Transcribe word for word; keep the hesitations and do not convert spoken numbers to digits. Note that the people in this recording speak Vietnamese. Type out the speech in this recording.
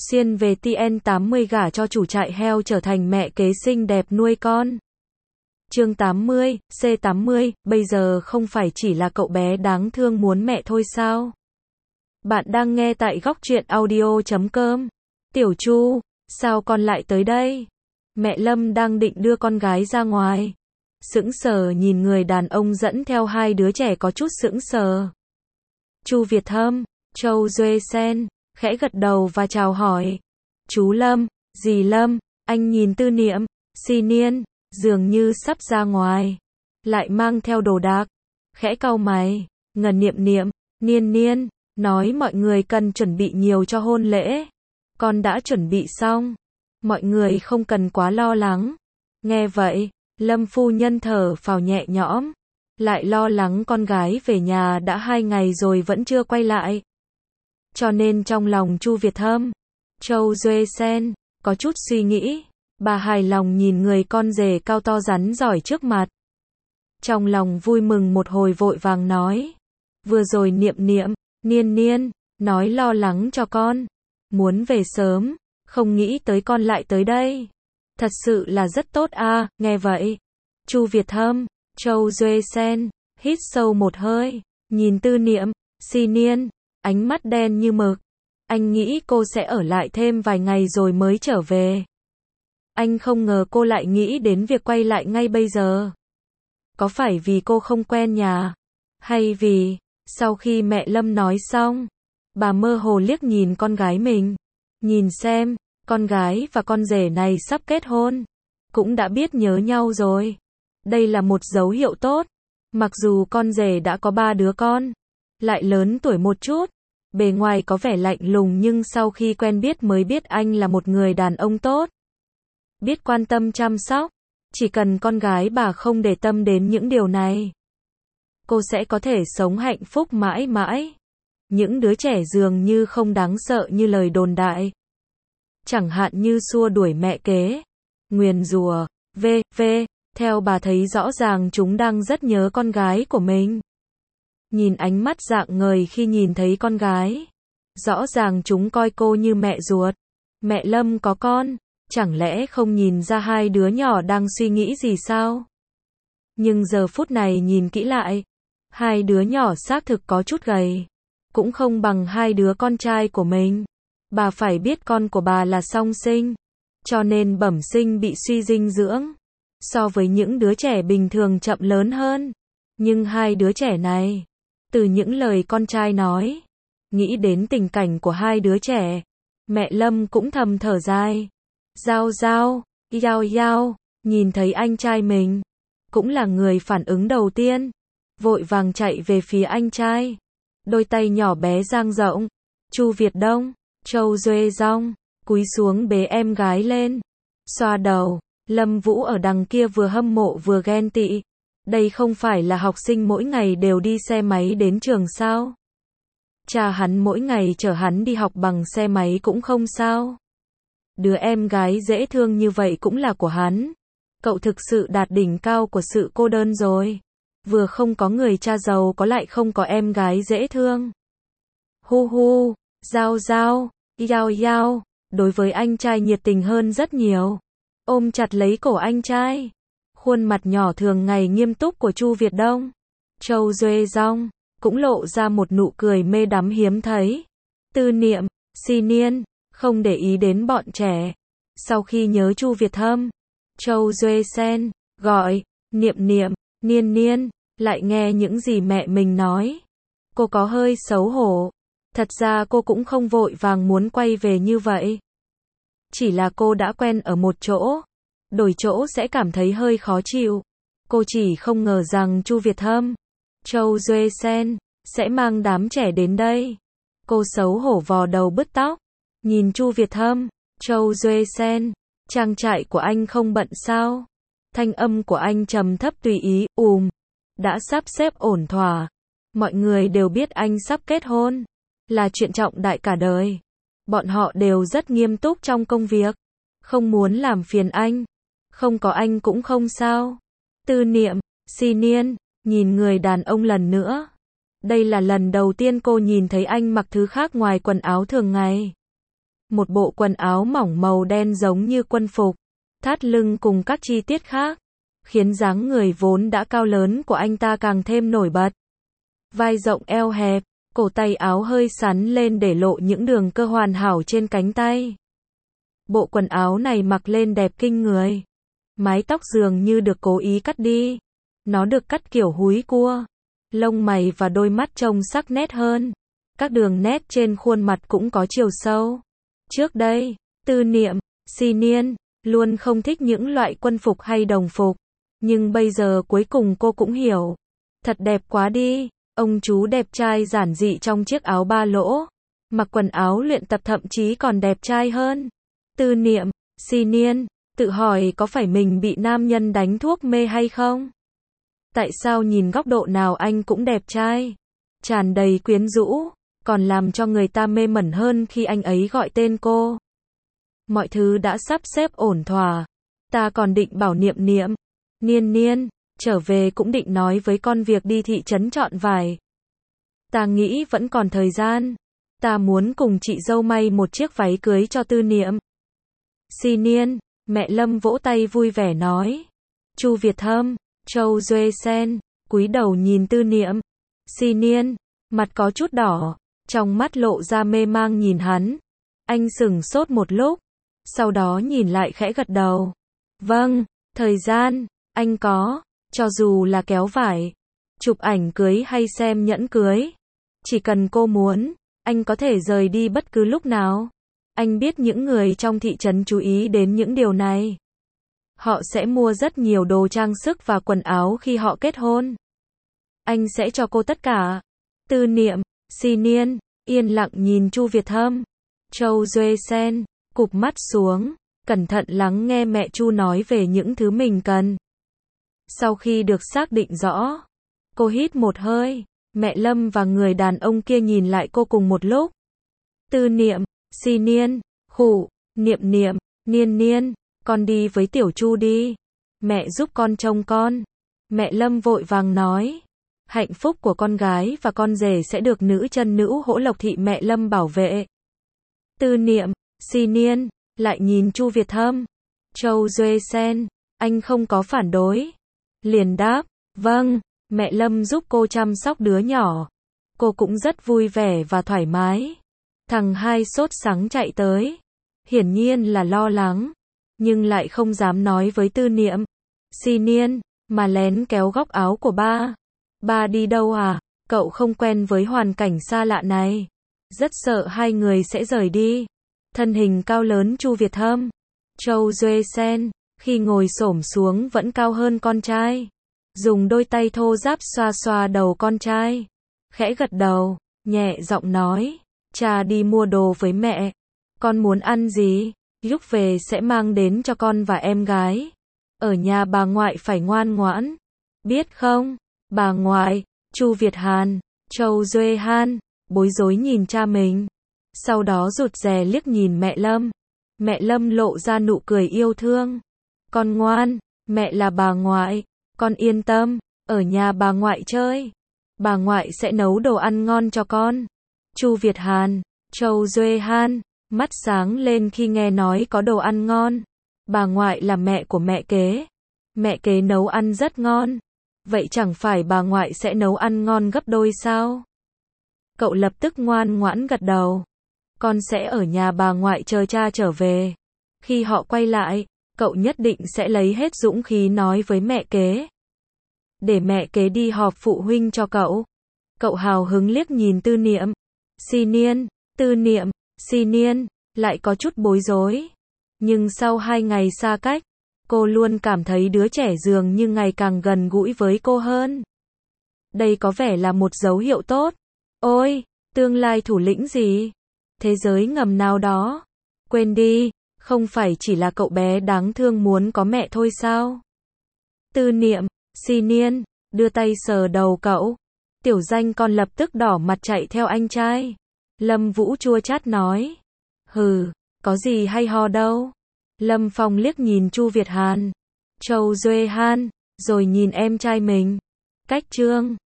Xuyên về T N tám mươi gả cho chủ trại heo trở thành mẹ kế xinh đẹp nuôi con. Chương tám mươi, C tám mươi, bây giờ không phải chỉ là cậu bé đáng thương muốn mẹ thôi sao? Bạn đang nghe tại góc truyện audio chấm com. Tiểu Chu, sao con lại tới đây? Mẹ Lâm đang định đưa con gái ra ngoài. Sững sờ nhìn người đàn ông dẫn theo hai đứa trẻ có chút sững sờ. Chu Việt Hâm, Châu Duệ Sen, khẽ gật đầu và chào hỏi. Chú Lâm, dì Lâm, anh nhìn Tư Niệm, Xi Niên, dường như sắp ra ngoài. Lại mang theo đồ đạc. Khẽ cau mày, ngần Niệm Niệm, Niên Niên, nói mọi người cần chuẩn bị nhiều cho hôn lễ. Con đã chuẩn bị xong. Mọi người không cần quá lo lắng. Nghe vậy, Lâm phu nhân thở phào nhẹ nhõm. Lại lo lắng con gái về nhà đã hai ngày rồi vẫn chưa quay lại. Cho nên trong lòng Chu Việt Hâm, Châu Duệ Sen, có chút suy nghĩ. Bà hài lòng nhìn người con rể cao to rắn giỏi trước mặt. Trong lòng vui mừng một hồi vội vàng nói. Vừa rồi Niệm Niệm, Niên Niên, nói lo lắng cho con. Muốn về sớm, không nghĩ tới con lại tới đây. Thật sự là rất tốt à, nghe vậy. Chu Việt Hâm, Châu Duệ Sen, hít sâu một hơi, nhìn Tư Niệm, Xi Niên, ánh mắt đen như mực. Anh nghĩ cô sẽ ở lại thêm vài ngày rồi mới trở về. Anh không ngờ cô lại nghĩ đến việc quay lại ngay bây giờ. Có phải vì cô không quen nhà? Hay vì, sau khi mẹ Lâm nói xong, bà mơ hồ liếc nhìn con gái mình. Nhìn xem, con gái và con rể này sắp kết hôn. Cũng đã biết nhớ nhau rồi. Đây là một dấu hiệu tốt. Mặc dù con rể đã có ba đứa con, lại lớn tuổi một chút, bề ngoài có vẻ lạnh lùng nhưng sau khi quen biết mới biết anh là một người đàn ông tốt. Biết quan tâm chăm sóc. Chỉ cần con gái bà không để tâm đến những điều này, cô sẽ có thể sống hạnh phúc mãi mãi. Những đứa trẻ dường như không đáng sợ như lời đồn đại. Chẳng hạn như xua đuổi mẹ kế, nguyền rủa, vân vân. Theo bà thấy rõ ràng chúng đang rất nhớ con gái của mình. Nhìn ánh mắt rạng ngời khi nhìn thấy con gái. Rõ ràng chúng coi cô như mẹ ruột. Mẹ Lâm có con, chẳng lẽ không nhìn ra hai đứa nhỏ đang suy nghĩ gì sao? Nhưng giờ phút này nhìn kỹ lại, hai đứa nhỏ xác thực có chút gầy. Cũng không bằng hai đứa con trai của mình. Bà phải biết con của bà là song sinh, cho nên bẩm sinh bị suy dinh dưỡng. So với những đứa trẻ bình thường chậm lớn hơn. Nhưng hai đứa trẻ này, từ những lời con trai nói, nghĩ đến tình cảnh của hai đứa trẻ, mẹ Lâm cũng thầm thở dài. Giao Giao, Yao Yao, nhìn thấy anh trai mình, cũng là người phản ứng đầu tiên, vội vàng chạy về phía anh trai. Đôi tay nhỏ bé dang rộng. Chu Việt Đông, Châu Duệ Dong, cúi xuống bế em gái lên, xoa đầu. Lâm Vũ ở đằng kia vừa hâm mộ vừa ghen tị. Đây không phải là học sinh mỗi ngày đều đi xe máy đến trường sao? Cha hắn mỗi ngày chở hắn đi học bằng xe máy cũng không sao. Đứa em gái dễ thương như vậy cũng là của hắn. Cậu thực sự đạt đỉnh cao của sự cô đơn rồi. Vừa không có người cha giàu có lại không có em gái dễ thương. Hu hu, Giao Giao, Yao Yao, đối với anh trai nhiệt tình hơn rất nhiều. Ôm chặt lấy cổ anh trai. Khuôn mặt nhỏ thường ngày nghiêm túc của Chu Việt Đông, Châu Duệ Dong, cũng lộ ra một nụ cười mê đắm hiếm thấy. Tư Niệm, Xi Niên, không để ý đến bọn trẻ. Sau khi nhớ Chu Việt Hâm, Châu Duệ Sen, gọi, Niệm Niệm, Niên Niên, lại nghe những gì mẹ mình nói. Cô có hơi xấu hổ. Thật ra cô cũng không vội vàng muốn quay về như vậy. Chỉ là cô đã quen ở một chỗ, đổi chỗ sẽ cảm thấy hơi khó chịu. Cô chỉ không ngờ rằng Chu Việt Hâm, Châu Duệ Sen, sẽ mang đám trẻ đến đây. Cô xấu hổ vò đầu bứt tóc, nhìn Chu Việt Hâm, Châu Duệ Sen, trang trại của anh không bận sao? Thanh âm của anh trầm thấp tùy ý, ùm, đã sắp xếp ổn thỏa. Mọi người đều biết anh sắp kết hôn, là chuyện trọng đại cả đời. Bọn họ đều rất nghiêm túc trong công việc, không muốn làm phiền anh. Không có anh cũng không sao. Tư Niệm, Xi Niên, nhìn người đàn ông lần nữa. Đây là lần đầu tiên cô nhìn thấy anh mặc thứ khác ngoài quần áo thường ngày. Một bộ quần áo mỏng màu đen giống như quân phục, thắt lưng cùng các chi tiết khác, khiến dáng người vốn đã cao lớn của anh ta càng thêm nổi bật. Vai rộng eo hẹp, cổ tay áo hơi sắn lên để lộ những đường cơ hoàn hảo trên cánh tay. Bộ quần áo này mặc lên đẹp kinh người. Mái tóc dường như được cố ý cắt đi. Nó được cắt kiểu húi cua. Lông mày và đôi mắt trông sắc nét hơn. Các đường nét trên khuôn mặt cũng có chiều sâu. Trước đây, Tư Niệm, Xi Niên, luôn không thích những loại quân phục hay đồng phục. Nhưng bây giờ cuối cùng cô cũng hiểu. Thật đẹp quá đi. Ông chú đẹp trai giản dị trong chiếc áo ba lỗ. Mặc quần áo luyện tập thậm chí còn đẹp trai hơn. Tư Niệm, Xi Niên, tự hỏi có phải mình bị nam nhân đánh thuốc mê hay không? Tại sao nhìn góc độ nào anh cũng đẹp trai, tràn đầy quyến rũ, còn làm cho người ta mê mẩn hơn khi anh ấy gọi tên cô. Mọi thứ đã sắp xếp ổn thỏa. Ta còn định bảo Niệm Niệm, Niên Niên, trở về cũng định nói với con việc đi thị trấn chọn vải. Ta nghĩ vẫn còn thời gian. Ta muốn cùng chị dâu may một chiếc váy cưới cho Tư Niệm. Xi Niên, mẹ Lâm vỗ tay vui vẻ nói. Chu Việt Hâm, Châu Duệ Sen, cúi đầu nhìn Tư Niệm. Xi Niên, mặt có chút đỏ, trong mắt lộ ra mê mang nhìn hắn. Anh sững sốt một lúc, sau đó nhìn lại khẽ gật đầu. Vâng, thời gian, anh có, cho dù là kéo vải, chụp ảnh cưới hay xem nhẫn cưới. Chỉ cần cô muốn, anh có thể rời đi bất cứ lúc nào. Anh biết những người trong thị trấn chú ý đến những điều này. Họ sẽ mua rất nhiều đồ trang sức và quần áo khi họ kết hôn. Anh sẽ cho cô tất cả. Tư Niệm, Xi Niên, yên lặng nhìn Chu Việt Hâm. Châu Duệ Sen, cụp mắt xuống, cẩn thận lắng nghe mẹ Chu nói về những thứ mình cần. Sau khi được xác định rõ, cô hít một hơi. Mẹ Lâm và người đàn ông kia nhìn lại cô cùng một lúc. Tư Niệm, Xi Niên, khụ, Niệm Niệm, Niên Niên, con đi với Tiểu Chu đi. Mẹ giúp con trông con. Mẹ Lâm vội vàng nói. Hạnh phúc của con gái và con rể sẽ được nữ chân nữ Hỗ Lộc thị mẹ Lâm bảo vệ. Tư Niệm, Xi Niên, lại nhìn Chu Việt Hâm. Châu Duệ Sen, anh không có phản đối. Liền đáp, vâng, mẹ Lâm giúp cô chăm sóc đứa nhỏ. Cô cũng rất vui vẻ và thoải mái. Thằng hai sốt sắng chạy tới. Hiển nhiên là lo lắng, nhưng lại không dám nói với Tư Niệm, Xi Niên, mà lén kéo góc áo của ba. Ba đi đâu à? Cậu không quen với hoàn cảnh xa lạ này. Rất sợ hai người sẽ rời đi. Thân hình cao lớn Chu Việt Hâm, Châu Duệ Sen, khi ngồi xổm xuống vẫn cao hơn con trai. Dùng đôi tay thô ráp xoa xoa đầu con trai. Khẽ gật đầu, nhẹ giọng nói, cha đi mua đồ với mẹ. Con muốn ăn gì? Lúc về sẽ mang đến cho con và em gái. Ở nhà bà ngoại phải ngoan ngoãn. Biết không? Bà ngoại, Chu Việt Hàn, Châu Duệ Han, bối rối nhìn cha mình. Sau đó rụt rè liếc nhìn mẹ Lâm. Mẹ Lâm lộ ra nụ cười yêu thương. Con ngoan, mẹ là bà ngoại. Con yên tâm, ở nhà bà ngoại chơi. Bà ngoại sẽ nấu đồ ăn ngon cho con. Chu Việt Hàn, Châu Duệ Han, mắt sáng lên khi nghe nói có đồ ăn ngon. Bà ngoại là mẹ của mẹ kế. Mẹ kế nấu ăn rất ngon. Vậy chẳng phải bà ngoại sẽ nấu ăn ngon gấp đôi sao? Cậu lập tức ngoan ngoãn gật đầu. Con sẽ ở nhà bà ngoại chờ cha trở về. Khi họ quay lại, cậu nhất định sẽ lấy hết dũng khí nói với mẹ kế. Để mẹ kế đi họp phụ huynh cho cậu. Cậu hào hứng liếc nhìn Tư Niệm, Xi Niên. Tư Niệm, Xi Niên, lại có chút bối rối. Nhưng sau hai ngày xa cách, cô luôn cảm thấy đứa trẻ dường như ngày càng gần gũi với cô hơn. Đây có vẻ là một dấu hiệu tốt. Ôi, tương lai thủ lĩnh gì? Thế giới ngầm nào đó? Quên đi, không phải chỉ là cậu bé đáng thương muốn có mẹ thôi sao? Tư Niệm, Xi Niên, đưa tay sờ đầu cậu. Tiểu Danh con lập tức đỏ mặt chạy theo anh trai. Lâm Vũ chua chát nói. Hừ, có gì hay ho đâu. Lâm Phong liếc nhìn Chu Việt Hàn, Châu Duệ Han, rồi nhìn em trai mình. Cách chương